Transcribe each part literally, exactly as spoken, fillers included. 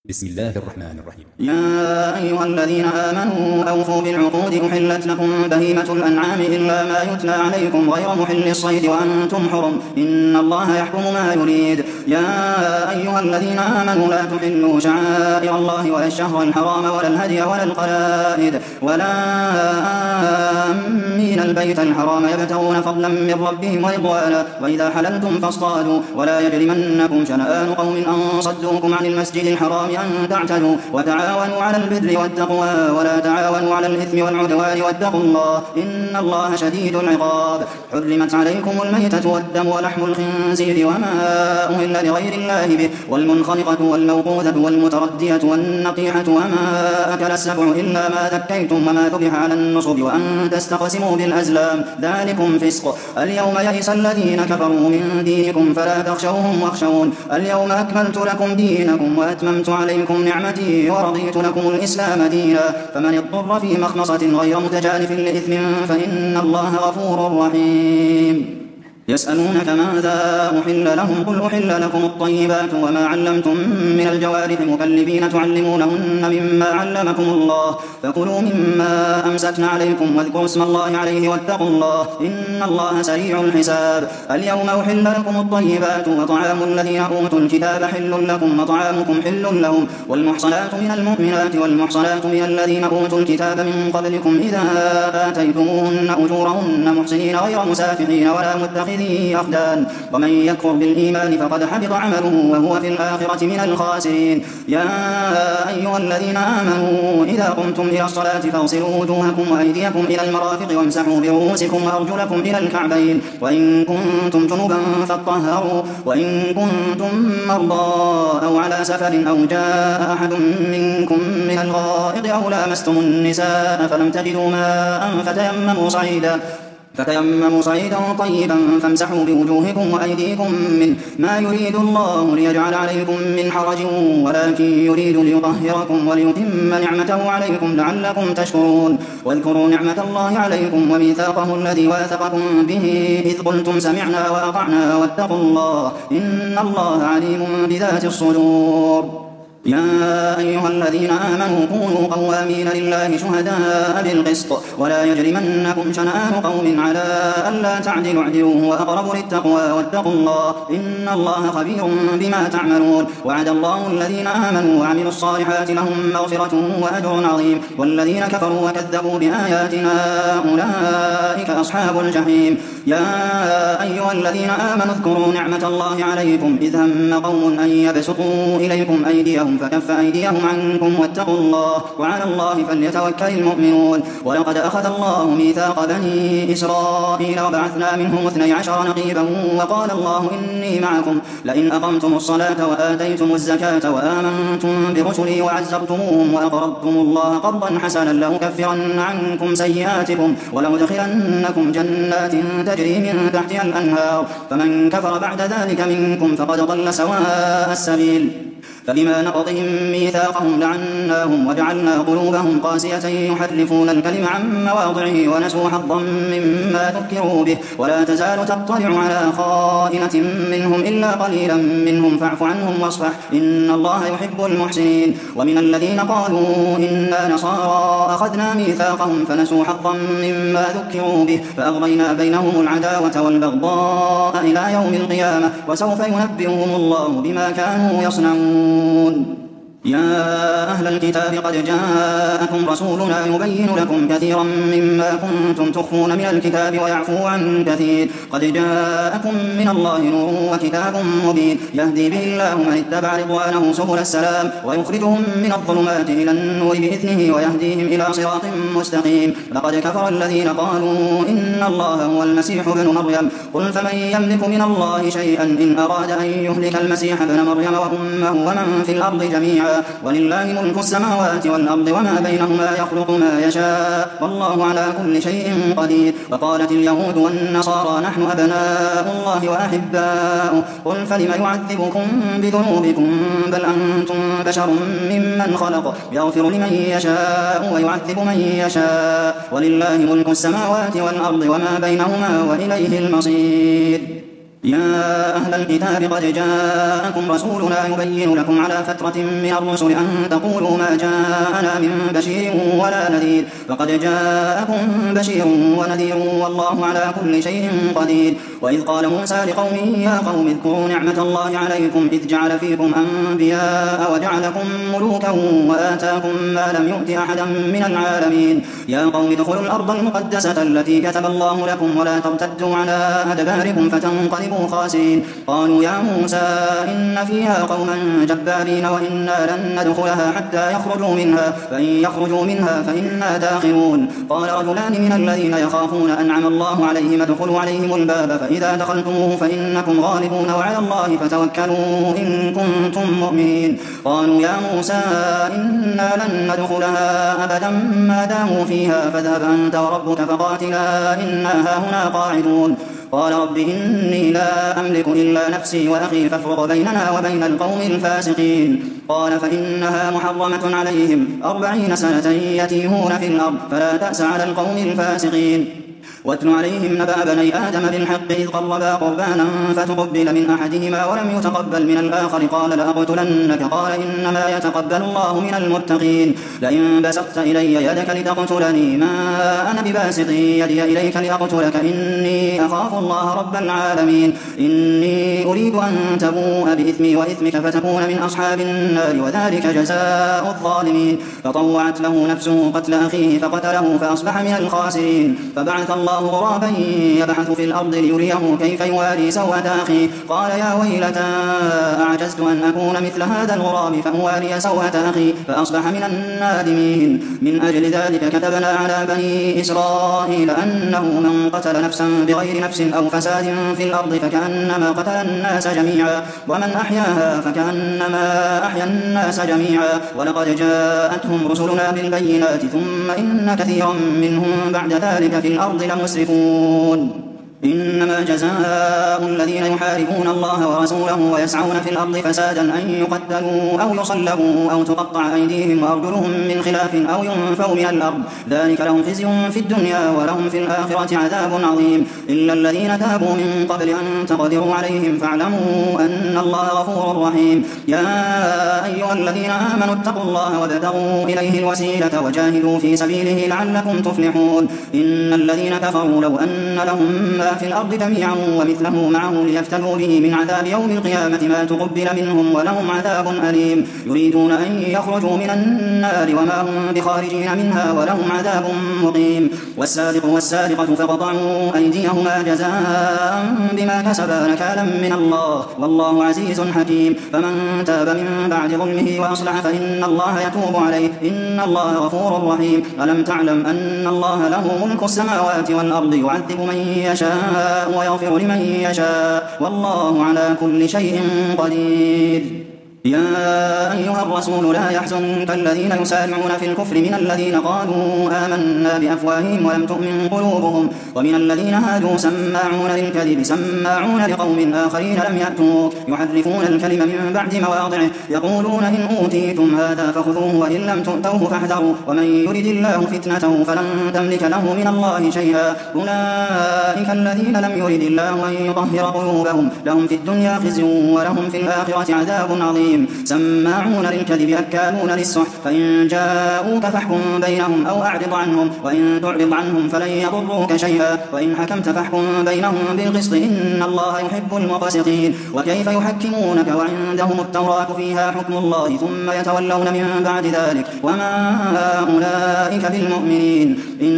بسم الله الرحمن الرحيم. يا أيها الذين آمنوا أوفوا بالعقود أحلت لكم بهيمة الأنعام إلا ما يتلى عليكم غير محل الصيد وأنتم حرم إن الله يحكم ما يريد. يا أيها الذين آمنوا لا تحلوا شعائر الله ولا الشهر الحرام ولا الهدي ولا القلائد ولا آمين البيت الحرام يبتغون فضلا من ربهم ورضوانا وإذا حللتم فاصطادوا ولا يجرمنكم شنآن قوم أن صدوكم عن المسجد الحرام أن تعتدوا وتعاونوا على البر والتقوى ولا تعاونوا على الإثم والعدوان واتقوا الله إن الله شديد العقاب. حرمت عليكم الميتة والدم ولحم الخنزير وما أهل لغير الله به والمنخنقة والموقوذة والمتردية والنطيحة وما أكل السبع إلا ما ذكيتم وما ذبح على النصب وأن تستقسموا بالأزلام ذلكم فسق. اليوم يئس الذين كفروا من دينكم فلا تخشوهم واخشون اليوم أكملت لكم دينكم وأتممت عليكم نعمتي ورضيت لكم الإسلام دينا فمن اضطر في مخمصة غير متجانف لإثم فإن الله غفور رحيم. يسألونك ماذا أحل لهم قل أحل لكم الطيبات وما علمتم من الجوارح مكلبين تعلمونهن مما علمكم الله فكلوا مما أمسكن عليكم واذكروا اسم الله عليه واتقوا الله إن الله سريع الحساب. اليوم أحل لكم الطيبات وطعام الذين أوتوا الكتاب حل لكم وطعامكم حل لهم والمحصنات من المؤمنات والمحصنات من الذين أوتوا الكتاب من قبلكم إذا آتيتموهن أجورهن محسنين غير مسافحين ولا متخذين أخدان ومن يكفر بالإيمان فقد حبط عمله وهو في الآخرة من الخاسرين. يا أيها الذين آمنوا إذا قمتم إلى الصلاة فاغسلوا وجوهكم وأيديكم إلى المرافق وامسحوا برؤوسكم وأرجلكم إلى الكعبين وإن كنتم جنبا فاطهروا وإن كنتم مرضى أو على سفر أو جاء أحد منكم من الغائط أو لامستم النساء فلم تجدوا ماء فتيمموا صعيدا فتيمموا صعيدا طيبا فامسحوا بوجوهكم وأيديكم منه ما يريد الله ليجعل عليكم من حرج ولكن يريد ليطهركم وليتم نعمته عليكم لعلكم تشكرون. واذكروا نعمة الله عليكم وميثاقه الذي واثقكم به إذ قلتم سمعنا وأطعنا واتقوا الله إن الله عليم بذات الصدور. يا أيها الذين آمنوا كونوا قوامين لله شهداء بالقسط ولا يجرمنكم شنآن قوم على ألا تعدلوا اعدلوا هو أقرب للتقوى واتقوا الله إن الله خبير بما تعملون. وعد الله الذين آمنوا وعملوا الصالحات لهم مغفرة وأجر عظيم والذين كفروا وكذبوا بآياتنا أولئك أصحاب الجحيم. يا أيها الذين آمنوا اذكروا نعمة الله عليكم إذ هم قوم أن يبسطوا إليكم أيديهم فكف أيديهم عنكم واتقوا الله وعلى الله فليتوكل المؤمنون. ولقد أخذ الله ميثاق بني إسرائيل وبعثنا منهم اثني عشر نقيبا وقال الله إني معكم لئن أقمتم الصلاة وآتيتم الزكاة وآمنتم برسلي وعزرتموهم وأقرضتم الله قرضا حسنا لأكفرن عنكم سيئاتكم ولأدخلنكم جنات تجري من تحتها الأنهار فمن كفر بعد ذلك منكم فقد ضل سواء السبيل. فبما نقضهم ميثاقهم لعناهم وجعلنا قلوبهم قاسية يحرفون الكلم عن مواضعه ونسوا حظا مما ذكروا به ولا تزال تطلع على خائنة منهم إلا قليلا منهم فاعف عنهم واصفح إن الله يحب المحسنين. ومن الذين قالوا إنا نصارى أخذنا ميثاقهم فنسوا حظا مما ذكروا به فأغرينا بينهم العداوة والبغضاء إلى يوم القيامة وسوف ينبئهم الله بما كانوا يصنعون. يا أهل الكتاب قد جاءكم رسولنا يبين لكم كثيرا مما كنتم تخفون من الكتاب ويعفو عن كثير قد جاءكم من الله نور وكتاب مبين يهدي به الله من اتبع رضوانه سبل السلام ويخرجهم من الظلمات إلى النور بإذنه ويهديهم إلى صراط مستقيم. لقد كفر الذين قالوا إن الله هو المسيح ابن مريم قل فمن يملك من الله شيئا إن أراد أن يهلك المسيح ابن مريم وأمه ومن في الأرض جميعا ولله ملك السماوات والأرض وما بينهما يخلق ما يشاء والله على كل شيء قدير. وقالت اليهود والنصارى نحن أبناء الله وأحباؤه قل فلم يعذبكم بذنوبكم بل أنتم بشر ممن خلق يغفر لمن يشاء ويعذب من يشاء ولله ملك السماوات والأرض وما بينهما وإليه المصير. يا أهل الكتاب قد جاءكم رسولنا يبين لكم على فترة من الرسل أن تقولوا ما جاءنا من بشير ولا نذير فقد جاءكم بشير ونذير والله على كل شيء قدير. وإذ قال موسى لقومه يا قوم اذكروا نعمة الله عليكم إذ جعل فيكم أنبياء وجعلكم ملوكا وآتاكم ما لم يؤت أحدا من العالمين. يا قوم ادخلوا الأرض المقدسة التي كتب الله لكم ولا ترتدوا على أدباركم فتنقلبوا خاسرين. قالوا يا موسى إن فيها قوما جبارين وإنا لن ندخلها حتى يخرجوا منها فإن يخرجوا منها فإنا داخلون. قال رجلان من الذين يخافون أنعم الله عليهم ادخلوا عليهم الباب فإذا دخلتموه فإنكم غالبون وعلى الله فتوكلوا إن كنتم مؤمنين. قالوا يا موسى إنا لن ندخلها أبدا ما داموا فيها فاذهب أنت وربك فقاتلا إنا هاهنا قاعدون. قال رب إني لا أملك إلا نفسي وأخي فافرق بيننا وبين القوم الفاسقين. قال فإنها محرمة عليهم أربعين سنة يتيهون في الأرض فلا تأس على القوم الفاسقين. واتل عليهم نبأ بني آدم بالحق إذ قربا قربانا فتقبل من أحدهما ولم يتقبل من الآخر قال لأقتلنك قال إنما يتقبل الله من المتقين. لئن بسطت إلي يدك لتقتلني ما أنا بباسط يدي إليك لأقتلك إني أخاف الله رب العالمين. إني أريد أن تبوء بإثمي وإثمك فتكون من أصحاب النار وذلك جزاء الظالمين. فطوعت له نفسه قتل أخيه فقتله فأصبح من الخاسرين. فبعث الله غرابا يبحث في الأرض ليريه كيف يواري سوءة أخيه قال يا ويلتى أعجزت أن أكون مثل هذا الغراب فأواري سوءة أخي فأصبح من النادمين. من أجل ذلك كتبنا على بني إسرائيل أنه من قتل نفسا بغير نفس أو فساد في الأرض فكأنما قتل الناس جميعا ومن أحياها فكأنما أحيا الناس جميعا. ولقد جاءتهم رسلنا بالبينات ثم إن كثيرا منهم بعد ذلك في الأرض لمسرفون. إنما جزاء الذين يحاربون الله ورسوله ويسعون في الأرض فسادا أن يقتلوا أو يصلبوا أو تقطع أيديهم وأرجلهم من خلاف أو ينفوا من الأرض ذلك لهم خزي في الدنيا ولهم في الآخرة عذاب عظيم. إلا الذين تابوا من قبل أن تقدروا عليهم فاعلموا أن الله غفور رحيم. يا أيها الذين آمنوا اتقوا الله وابتغوا إليه الوسيلة وجاهدوا في سبيله لعلكم تفلحون. إن الذين كفروا لو أن لهم ما في الأرض جميعا ومثله معه ليفتدوا به من عذاب يوم القيامة ما تقبل منهم ولهم عذاب أليم. يريدون أن يخرجوا من النار وما هم بخارجين منها ولهم عذاب مقيم. والسارق والسارقة فقطعوا أيديهما جزاء بما كسبا نكالا من الله والله عزيز حكيم. فمن تاب من بعد ظلمه وأصلح فإن الله يتوب عليه إن الله غفور رحيم. ألم تعلم أن الله له ملك السماوات والأرض يعذب من يشاء ويغفر لمن يشاء والله على كل شيء قدير. يا أيها الرسول لا يحزنك الذين يسارعون في الكفر من الذين قالوا آمنا بأفواههم ولم تؤمن قلوبهم ومن الذين هادوا سماعون للكذب سماعون لقوم آخرين لم يأتوك يحرفون الكلم من بعد مواضعه يقولون إن أوتيتم هذا فخذوه وإن لم تؤتوه فاحذروا ومن يرد الله فتنته فلن تملك له من الله شيئا. أولئك الذين لم يرد الله أن يطهر قلوبهم لهم في الدنيا خزي ولهم في الآخرة عذاب عظيم. سماعون للكذب أكالون للسحت فإن جاءوك فاحكم بينهم أو أعرض عنهم وإن تعرض عنهم فلن يضروك شيئا وإن حكمت فاحكم بينهم بالقسط إن الله يحب المقسطين. وكيف يحكمونك وعندهم التوراة فيها حكم الله ثم يتولون من بعد ذلك وما أولئك بالمؤمنين.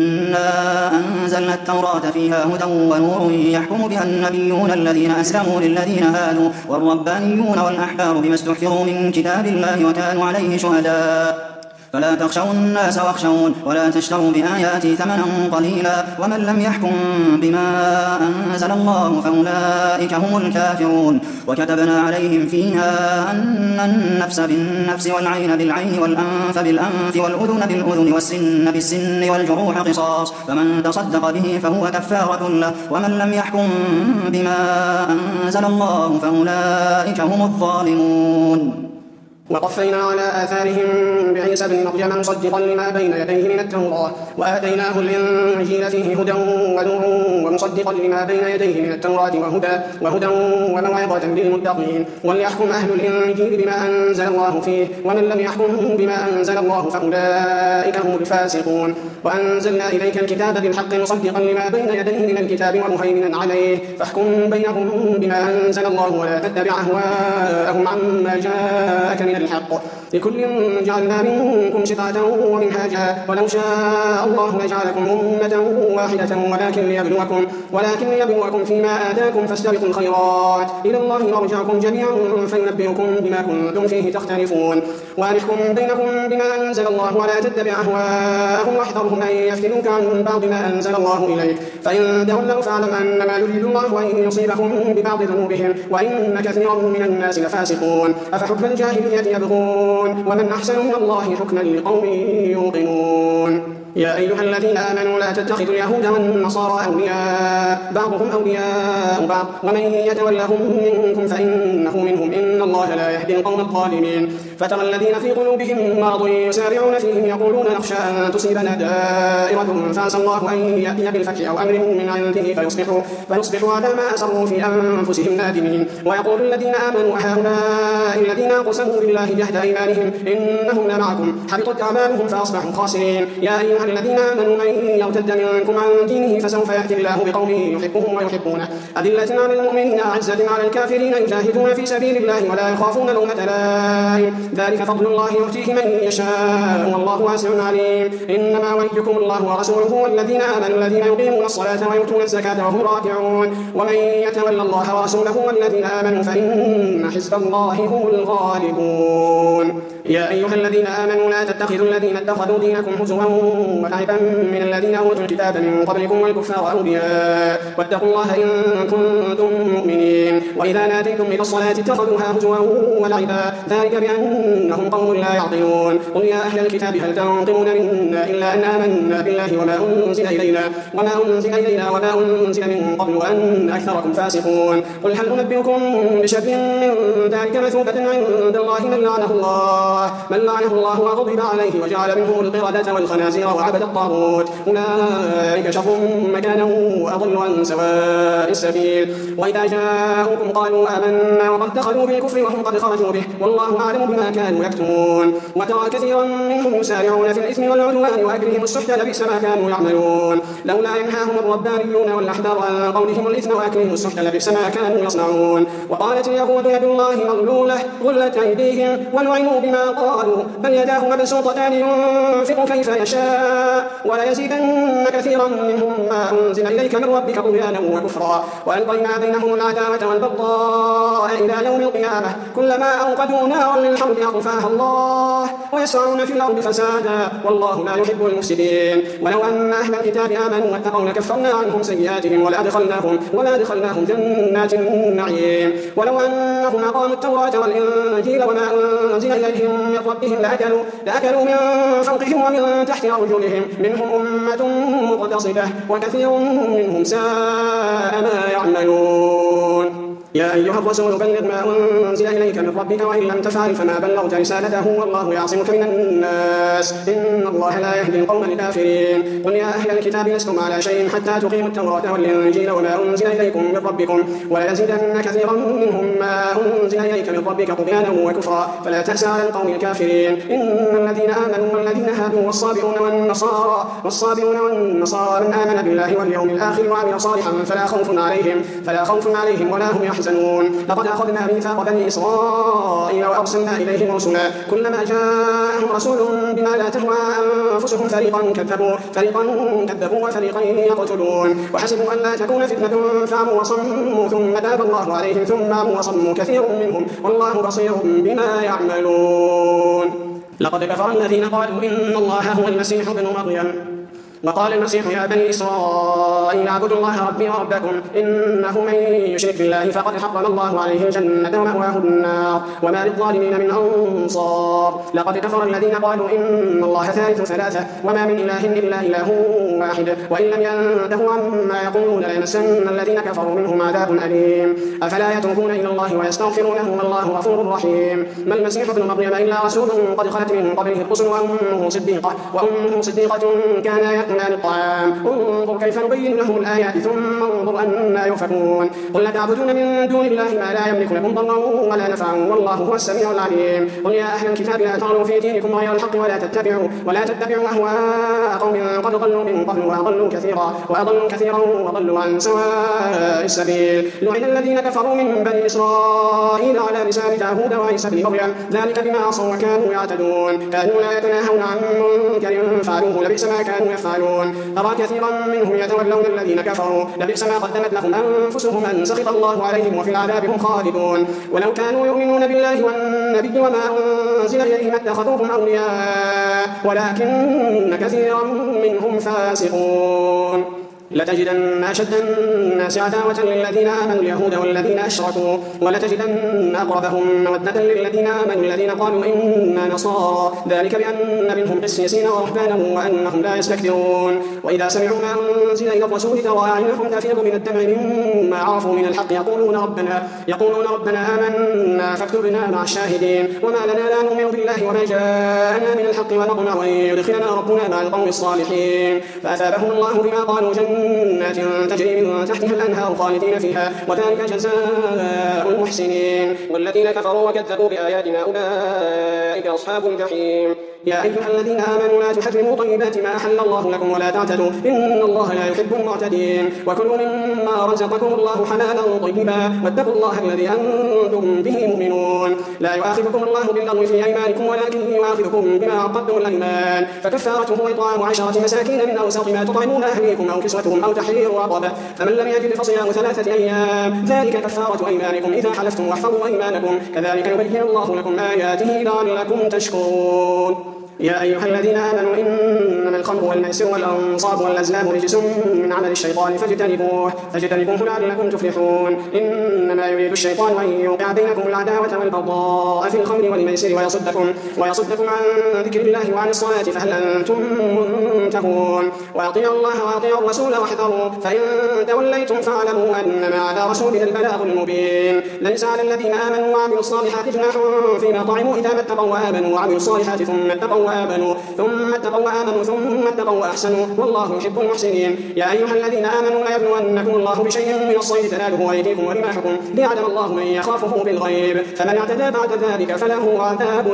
إنا أنزلنا التوراة فيها هدى ونور يحكم بها النبيون الذين أسلموا للذين هادوا والربانيون والأحبار بما استحفظوا من كتاب الله وكانوا عليه شهداء. فلا تخشوا الناس واخشون ولا تشتروا بآياتي ثمنا قليلا ومن لم يحكم بما أنزل الله فأولئك هم الكافرون. وكتبنا عليهم فيها أن النفس بالنفس والعين بالعين والأنف بالأنف والأذن بالأذن والسن بالسن والجروح قصاص فمن تصدق به فهو كفارة له ومن لم يحكم بما أنزل الله فأولئك هم الظالمون. وقفينا على آثارهم بعيسى بن مريم مصدقا لما بين يديه من التوراة وآتيناه الإنجيل فيه هدى ونور ومصدقا لما بين يديه من التوراة وهدى, وهدى وموعظة للمتقين. وليحكم أهل الإنجيل بما أنزل الله فيه ومن لم يحكم بما أنزل الله فأولئك هم الفاسقون. وأنزلنا إليك الكتاب بالحق مصدقا لما بين يديه من الكتاب ومهيمنا عليه فاحكم بينهم بما أنزل الله ولا تتبع أهواءهم عما جاءك من الحق. لكل جعلنا منكم شرعة ومنهاجا ولو شاء الله لجعلكم أمة واحدة ولكن ليبلوكم, ولكن ليبلوكم فيما آتاكم فاستبقوا الخيرات إلى الله مرجعكم جميعا فينبئكم بما كنتم فيه تختلفون. ونحكم بينكم بما أنزل الله ولا تتبع أهواءهم واحذرهم أن يفتنوك عن بعض ما أنزل الله إليك فإن تولوا فاعلم أنما يريد الله أن يصيبكم ببعض ذنوبهم وإن كثيرا من الناس لفاسقون. أفحكم الجاهلية يبغون ومن أحسن من الله حكما لقوم يوقنون. يا أيها الذين آمنوا لا تتخذوا اليهود والنصارى أولياء بعضهم أولياء بعض ومن يتولهم منكم فإنه منهم إن الله لا يهدي القوم الظالمين. فترى الذين في قلوبهم مرض يسارعون فيهم يقولون نخشى أن تصيبنا دائرة فعسى الله أن يأتي بالفتح أو أمر من عنده فيصبحوا, فيصبحوا على ما أسروا في أنفسهم نادمين. ويقول الذين آمنوا هؤلاء الذين أقسموا بالله جهد أيمانهم إنهم لمعكم حبطت أعمالهم فأصبحوا خاسرين. يا أيها الذين آمنوا من يرتد منكم عن دينه فسوف يأتي الله بقوم يحبهم ويحبونه أذلة على المؤمنين أعزة على الكافرين يجاهدون في سبيل الله ولا يخافون لومة لائم ذلك فضل الله يؤتيه من يشاء والله واسع عليم. إنما وليكم الله ورسوله والذين آمنوا الذين يقيمون الصلاة ويؤتون الزكاة وهم راكعون ومن يتولى الله ورسوله والذين آمنوا فإن حزب الله هم الغالبون. يا أيها الذين آمنوا لا تتخذوا الذين اتخذوا دينكم هزوا ولعبا من الذين أوتوا الكتاب من قبلكم والكفار أولياء واتقوا الله إن كنتم مؤمنين. وإذا ناديتم إلى الصلاة اتخذوها هزوا ولعبا ذلك بأنهم قوم لا يعقلون. قل يا أهل الكتاب هل تنقمون منا إلا أن آمنا بالله وما أنزل إلينا وما أنزل إلينا وما أنزل من قبل وأن أكثركم فاسقون. قل هل أنبئكم بشر من ذلك مثوبة عند الله من لعنه الله من لعنه الله وغضب عليه وجعل منهم القردة والخنازير وعبد الطاغوت أولئك شر مكانا وأضل عن سواء السبيل. وإذا جاءوكم قالوا آمنا وقد دخلوا بالكفر وهم قد خرجوا به والله أعلم بما كانوا يكتمون. وترى كثيرا منهم يسارعون في الإثم والعدوان وأكلهم السحت لبئس ما كانوا يعملون. لولا ينهاهم الربانيون والأحبار عن قولهم الإثم وأكلهم السحت لبئس ما كانوا يصنعون. وقالت اليهود يد الله مغلولة غلت أيديهم ولعنوا بما قالوا بل يداه مبسوطتان ينفق كيف يشاء وليزيدن كثيرا منهم ما أنزل إليك من ربك طغيانا وكفرا. وألقينا بينهم العداوة والبغضاء إلى يوم القيامة كلما أوقدوا نارا للحرب أطفاها الله ويسعون في الأرض فسادا والله لا يحب المفسدين. ولو أن أهل الكتاب آمنوا واتقوا لكفرنا عنهم سيئاتهم ولأدخلناهم, ولأدخلناهم جنات النعيم. ولو أنهم أقاموا التوراة والإنجيل وما أنزل إليهم من ربهم لأكلوا, لأكلوا من فوقهم ومن تحت أرجلهم منهم أمة مقتصدة وكثير منهم ساء ما يعملون. يا أيها الرسول بلغ ما أنزل إليك من ربك وإن لم تفعل فما بلغت رسالته والله يعصمك من الناس إن الله لا يهدي القوم الكافرين. قل يا أهل الكتاب لستم على شيء حتى تقيموا التوراة والإنجيل وما أنزل إليكم من ربكم وليزيدن كثيرا منهم ما أنزل إليك من ربك طغيانا وكفرا فلا تأسى على القوم الكافرين. إن الذين آمنوا والذين هادوا والصابئون والنصارى والصابئون والنصارى من آمن بالله واليوم الآخر وعمل صالحا فلا خوف عليهم فلا خوف عليهم ولا هم يحزنون. لقد أخذنا ميثاق بني إسرائيل وأرسلنا إليهم رسلا كلما جاءهم رسول بما لا تهوى أنفسهم فريقا كذبوا فريقا كذبوا وفريقا يقتلون وحسبوا أن لا تكون فتنة فعموا وصموا ثم تاب الله عليهم ثم عموا وصموا كثير منهم والله بصير بما يعملون. لقد كفر الذين قالوا إن الله هو المسيح ابن مريم وقال المسيح يا بني إسرائيل اعبدوا الله ربي وربكم إنه من يشرك بالله فقد حرم الله عليه الجنة ومأواه النار وما للظالمين من أنصار. لقد كفر الذين قالوا إن الله ثالث ثلاثة وما من إله إلا إله واحد وإن لم ينتهوا عما يقولون ليمسن الذين كفروا منهم عذاب أليم. أفلا يتوبون إلى الله ويستغفرونه والله غفور رحيم. ما المسيح ابن مريم إلا رسول قد خلت من قبله الرسل وأمه صديقة وأمه صديقة كانا يأكلان الطعام انظر كيف نبين لهم الآيات ثم انظر أنا يؤفكون. قل تعبدون من دون الله ما لا يملك لكم ضرا ولا نفعا والله هو السميع العليم. قل يا أهل الكتاب لا تغلوا في دينكم غير الحق ولا تتبعوا ولا تتبعوا أهواء قوم قد ضلوا من قبل وأضلوا كثيرا وأضلوا كثيرا وضلوا عن سواء السبيل. لعن الذين كفروا من بني إسرائيل على لسان داود وعيسى بن مريم ذلك بما عصوا وكانوا يعتدون كانوا لا يتناهون عن منكر فعلوه لبئس ما كانوا يفعلون. ترى كثيرا منهم يتولون الذين كفروا لبئس ما قدمت لهم أنفسهم أن سخط الله عليهم وفي العذاب هم خالدون. ولو كانوا يؤمنون بالله والنبي وما أنزل إليه ما اتخذوهم أولياء ولكن كثيرا منهم فاسقون. لتجدن أشد الناس عداوة للذين آمنوا اليهود والذين أشركوا ولتجدن أقربهم مودة للذين آمنوا الذين قالوا إنا نصارى ذلك بأن منهم قسيسين ورهبانا وأنهم لا يستكبرون. وإذا سمعوا ما أنزل إلى الرسول ترى أعينهم تفيض من الدمع مما عرفوا من الحق يقولون ربنا يقولون ربنا آمنا فاكتبنا مع الشاهدين. وما لنا لا نؤمن بالله وما جاءنا من الحق ونطمع أن يدخلنا ربنا مع القوم الصالحين. فأثابهم الله بما قالوا جنات تجري من تحتها الأنهار خالدين فيها وذلك جزاء المحسنين. والذين كفروا وكذبوا بآياتنا أولئك أصحاب الجحيم. يا أيها الذين آمنوا لا تحرموا طيبات ما أحل الله لكم ولا تعتدوا إن الله لا يحب المعتدين. وكلوا مما رزقكم الله حلالا طيبا واتقوا الله الذي أنتم به مؤمنون. لا يؤاخذكم الله باللغو في أيمانكم ولكن يؤاخذكم بما عقدتم الأيمان فكفارته إطعام عشرة مساكين من أوسط ما تطعمون أهليكم أو كسوتهم أو تحرير رقبة فمن لم يجد فصيام ثلاثة أيام ذلك كفارة أيمانكم إذا حلفتم واحفظوا أيمانكم كذلك يبين الله لكم آياته لعلكم تشكرون. يا أيها الذين آمنوا إنما الخمر والميسر والأنصاب والأزلام رجس من عمل الشيطان فاجتنبوه فاجتنبوه لعلكم تفلحون. إنما يريد الشيطان أن يوقع بينكم العداوة والبغضاء في الخمر والميسر ويصدكم ويصدكم عن ذكر الله وعن الصلاة فهل أنتم منتهون. وأطيعوا الله وأطيعوا الرسول واحذروا فإن توليتم فاعلموا أنما على رسولنا البلاغ المبين. ليس على الذين آمنوا وعملوا الصالحات جناح فيما طعموا إذا ما اتقوا وآمنوا وعملوا الصالحات ثم اتقوا وآمنوا ثم اتقوا وآمنوا ثم اتقوا وأحسنوا والله يحب المحسنين. يا أيها الذين آمنوا لا يبلونكم الله بشيء من الصيد تناله أيديكم ورماحكم ليعلم الله من يخافه بالغيب فمن اعتدى بعد ذلك فله عذاب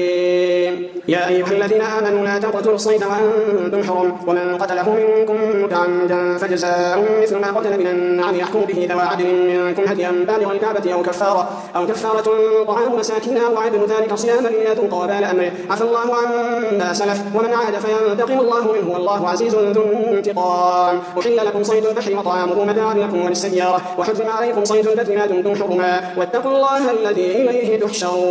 أليم. يا أيها الذين آمنوا لا تقتلوا الصيد وأنتم حرم ومن قتله منكم متعمدا فجزاء مثل ما قتل من النعم يحكم به ذوى عدل منكم هديا بالغ الكعبة أو كفارة أو كفارة طعام مساكين أو عدل ذلك صياما ليذوق وبال أمره عفى الله عما سلف ومن عاد فينتقم الله منه والله عزيز ذو انتقام. أحل لكم صيد البحر وطعامه متاعا لكم وللسيارة وحرم عليكم صيد البر ما دمتم حرما واتقوا الله الذي إليه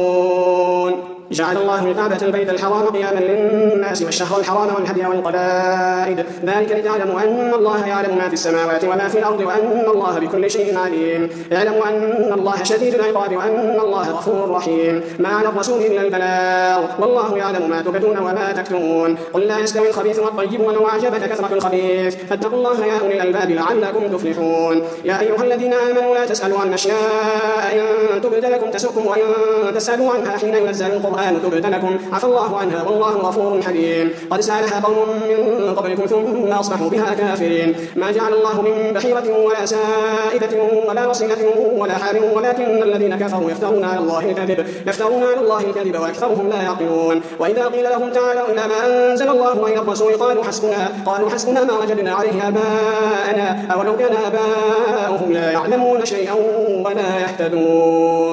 تحشرون. جعل الله الكعبة البيت الحرام قياما للناس والشهر الحرام والهدي والقلائد ذلك لتعلموا أن الله يعلم ما في السماوات وما في الأرض وأن الله بكل شيء عليم. اعلموا أن الله شديد العقاب وأن الله غفور رحيم. ما على الرسول إلا البلاغ والله يعلم ما تبدون وما تكتمون. قل لا يستوي الخبيث والطيب ولو أعجبك كثرة الخبيث فاتقوا الله يا أولي الألباب لعلكم تفلحون. يا أيها الذين آمنوا لا تسألوا عن أشياء إن تبد لكم تسؤكم وإن تسألوا عنها حين ينزل القرآن تبد لكم عفى الله عنها والله غفور حليم. قد سألها قوم من قبلكم ثم أصبحوا بها كافرين. ما جعل الله من بحيرة ولا سائبة ولا وصيلة ولا حام ولكن الذين كفروا يفترون على الله الكذب يفترون على الله الكذب وأكثرهم لا يعقلون. وإذا قيل لهم تعالوا إلى ما أنزل الله وإلى الرسول قالوا حسبنا قالوا حسبنا ما وجدنا عليه آباءنا أولو كان آباؤهم لا يعلمون شيئا ولا يهتدون.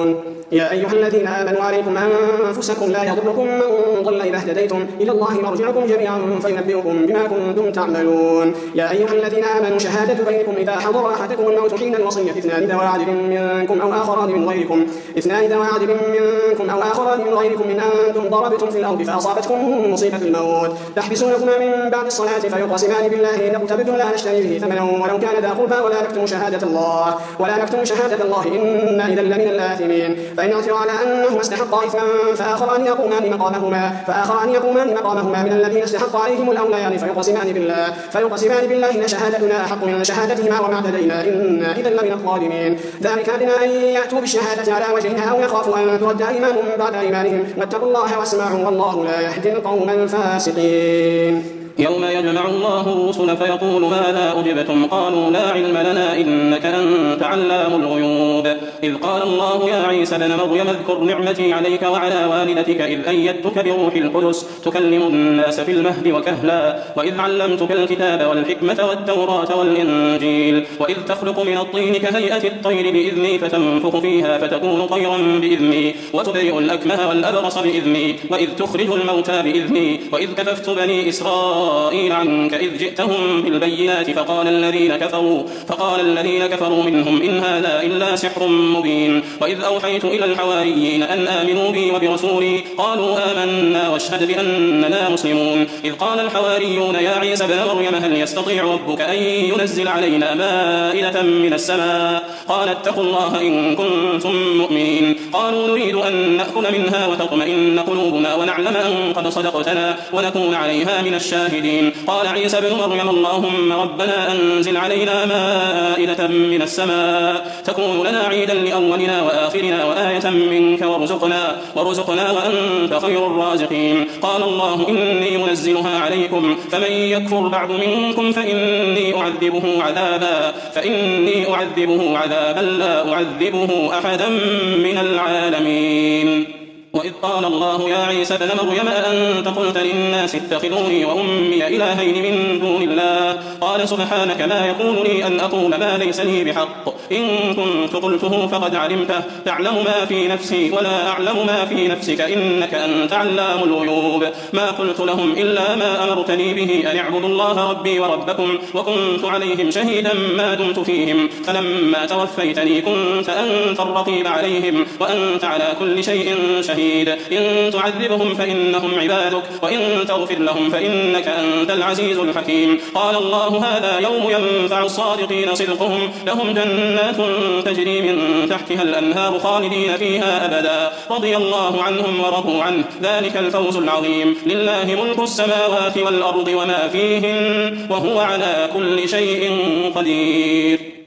يا أيها الذين آمنوا عليكم أنفسكم لا يضركم من ضل إذا اهتديتم إلى الله مرجعكم جميعا فينبئكم بما كنتم تعملون. يا أيها الذين آمنوا شهادة بينكم إذا حضر أحدكم الموت حين الوصية اثنان ذوى عدل منكم أو آخران من غيركم اثنان ذوى عدل منكم أو آخران من غيركم من أنتم ضربتم في الأرض فأصابتكم مصيبة الموت تحبسونكما من بعد الصلاة فيقسمان بالله إن ارتبتم لا نشتري به ثمنا ولو كان ذا قربى ولا نكتم شهادة الله ولا نكتم شهادة الله إنا إذا لمن الآثمين. فإن اعثروا على أنهما استحقا إثما فآخران يقومان مقامهما فآخران يقومان مقامهما من الذين استحق عليهم الأوليان فيقسمان بالله فيقسمان بالله إن شهادتنا أحق من شهادتهما وما اعتدينا إنا إذا لمن الظالمين. ذلك أدنى أن يأتوا بالشهادة على وجهها أو يخافوا أن ترد أيمان بعد أيمانهم واتقوا الله واسمعوا والله لا يهدي القوم الفاسقين. يوم يجمع الله الرسل فيقول ماذا أجبتم قالوا لا علم لنا إنك أنت علام الغيوب. إذ قال الله يا عيسى ابن مريم اذكر نعمتي عليك وعلى والدتك إذ أيدتك بروح القدس تكلم الناس في المهد وكهلا وإذ علمتك الكتاب والحكمة والتوراة والإنجيل وإذ تخلق من الطين كهيئة الطير بإذني فتنفخ فيها فتكون طيرا بإذني وتبرئ الأكمه والأبرص بإذني وإذ تخرج الموتى بإذني وإذ كففت بني إسرائيل عنك إذ جئتهم بالبينات فقال الذين كفروا فقال الذين كفروا منهم إن هذا إلا سحر مبين. وإذ أوحيت إلى الحواريين أن آمنوا بي وبرسولي قالوا آمنا واشهد بأننا مسلمون. إذ قال الحواريون يا عيسى ابن مريم هل يستطيع ربك أن ينزل علينا مائدة من السماء قال اتقوا الله إن كنتم مؤمنين. قالوا نريد أن نأكل منها وتطمئن قلوبنا ونعلم أن قد صدقتنا ونكون عليها من الشاهدين. قال عيسى ابن مريم اللهم ربنا أنزل علينا مائدة من السماء تكون لنا عيدا لأولنا وآخرنا وآية منك وارزقنا وارزقنا وأنت خير الرازقين. قال الله إني منزلها عليكم فمن يكفر بعد منكم فإني أعذبه عذابا فإني أعذبه عذابا لا أعذبه أحدا من العالمين. وإذ قال الله يا عيسى ابن مريم أأنت قلت للناس اتخذوني وأمي إلهين من دون الله قال سبحانك لا يكون لي أن أقول ما ليس لي بحق إن كنت قلته فقد علمته تعلم ما في نفسي ولا أعلم ما في نفسك إنك أنت علام الغيوب. ما قلت لهم إلا ما أمرتني به أن اعبدوا الله ربي وربكم وكنت عليهم شهيدا ما دمت فيهم فلما توفيتني كنت أنت الرقيب عليهم وأنت على كل شيء شهيد. إن تعذبهم فإنهم عبادك وإن تغفر لهم فإنك أنت العزيز الحكيم. قال الله هذا يوم ينفع الصادقين صدقهم لهم جنات تجري من تحتها الأنهار خالدين فيها أبدا رضي الله عنهم ورضوا عنه ذلك الفوز العظيم. لله ملك السماوات والأرض وما فيهن وهو على كل شيء قدير.